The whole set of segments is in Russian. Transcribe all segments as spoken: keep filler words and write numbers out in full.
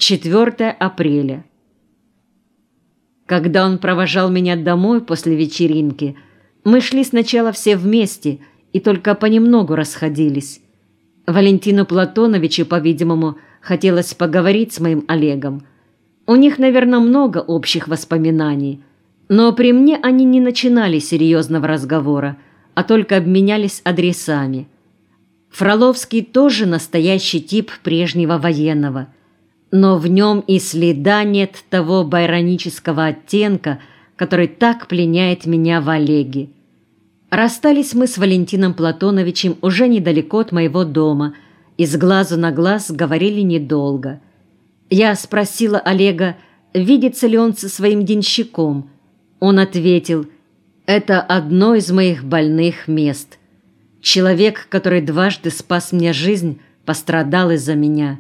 четвёртое апреля. Когда он провожал меня домой после вечеринки, мы шли сначала все вместе и только понемногу расходились. Валентину Платоновичу, по-видимому, хотелось поговорить с моим Олегом. У них, наверное, много общих воспоминаний, но при мне они не начинали серьезного разговора, а только обменялись адресами. Фроловский тоже настоящий тип прежнего военного, но в нем и следа нет того байронического оттенка, который так пленяет меня в Олеге. Расстались мы с Валентином Платоновичем уже недалеко от моего дома и с глазу на глаз говорили недолго. Я спросила Олега, видится ли он со своим денщиком. Он ответил: «Это одно из моих больных мест. Человек, который дважды спас мне жизнь, пострадал из-за меня».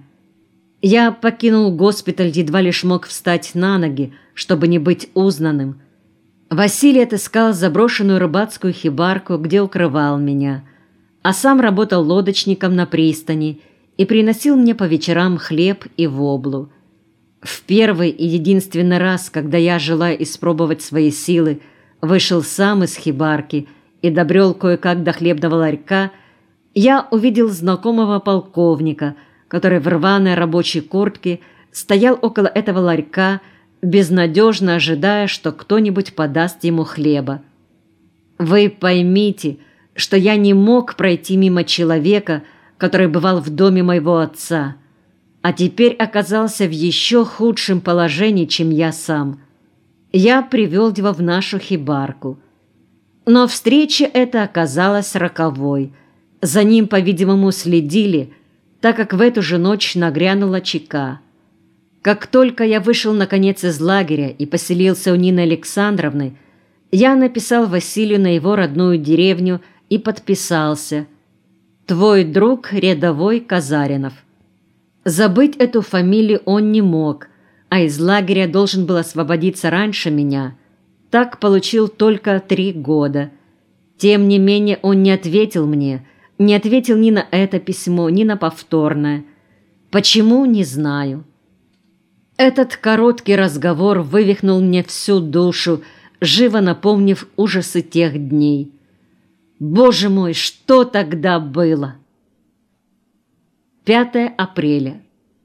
Я покинул госпиталь, едва лишь мог встать на ноги, чтобы не быть узнанным. Василий отыскал заброшенную рыбацкую хибарку, где укрывал меня, а сам работал лодочником на пристани и приносил мне по вечерам хлеб и воблу. В первый и единственный раз, когда я, желая испробовать свои силы, вышел сам из хибарки и добрел кое-как до хлебного ларька, я увидел знакомого полковника, который в рваной рабочей куртке стоял около этого ларька, безнадежно ожидая, что кто-нибудь подаст ему хлеба. Вы поймите, что я не мог пройти мимо человека, который бывал в доме моего отца, а теперь оказался в еще худшем положении, чем я сам. Я привел его в нашу хибарку. Но встреча эта оказалась роковой. За ним, по-видимому, следили, так как в эту же ночь нагрянула чека. Как только я вышел, наконец, из лагеря и поселился у Нины Александровны, я написал Василию на его родную деревню и подписался: «Твой друг рядовой Казаринов». Забыть эту фамилию он не мог, а из лагеря должен был освободиться раньше меня. Так получил только три года. Тем не менее он не ответил мне, не ответил ни на это письмо, ни на повторное. Почему, не знаю. Этот короткий разговор вывихнул мне всю душу, живо напомнив ужасы тех дней. Боже мой, что тогда было? пятое апреля.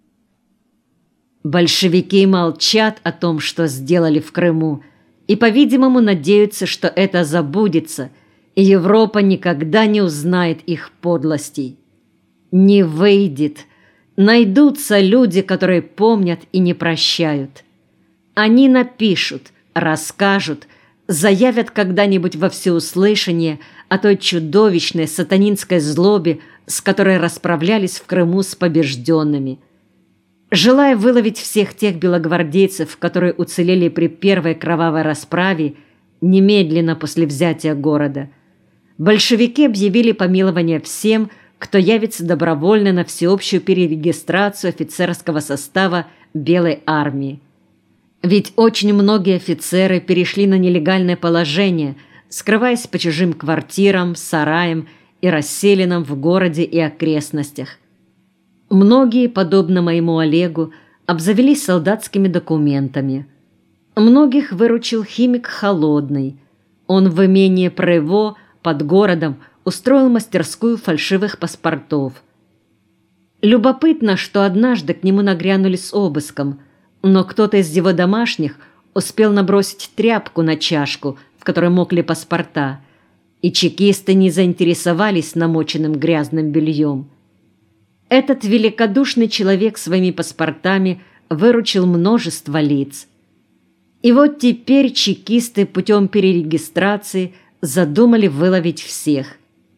Большевики молчат о том, что сделали в Крыму, и, по-видимому, надеются, что это забудется, и Европа никогда не узнает их подлостей. Не выйдет. Найдутся люди, которые помнят и не прощают. Они напишут, расскажут, заявят когда-нибудь во всеуслышание о той чудовищной сатанинской злобе, с которой расправлялись в Крыму с побежденными. Желая выловить всех тех белогвардейцев, которые уцелели при первой кровавой расправе, немедленно после взятия города, большевики объявили помилование всем, кто явится добровольно на всеобщую перерегистрацию офицерского состава Белой армии. Ведь очень многие офицеры перешли на нелегальное положение, скрываясь по чужим квартирам, сараям и расселенным в городе и окрестностях. Многие, подобно моему Олегу, обзавелись солдатскими документами. Многих выручил химик Холодный. Он в имении Прево под городом устроил мастерскую фальшивых паспортов. Любопытно, что однажды к нему нагрянули с обыском, но кто-то из его домашних успел набросить тряпку на чашку, в которой мокли паспорта, и чекисты не заинтересовались намоченным грязным бельем. Этот великодушный человек своими паспортами выручил множество лиц. И вот теперь чекисты путем перерегистрации задумали выловить всех.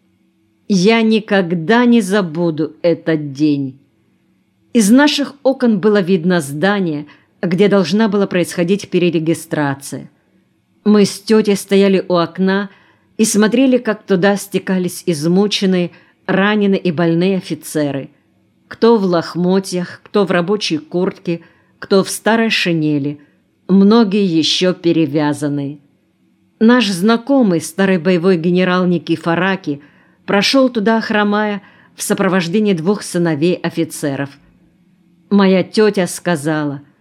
Я никогда не забуду этот день. Из наших окон было видно здание, где должна была происходить перерегистрация. Мы с тетей стояли у окна и смотрели, как туда стекались измученные, раненые и больные офицеры. Кто в лохмотьях, кто в рабочей куртке, кто в старой шинели, многие еще перевязанные. Наш знакомый, старый боевой генерал Никифораки, прошел туда, хромая, в сопровождении двух сыновей офицеров. Моя тетя сказала: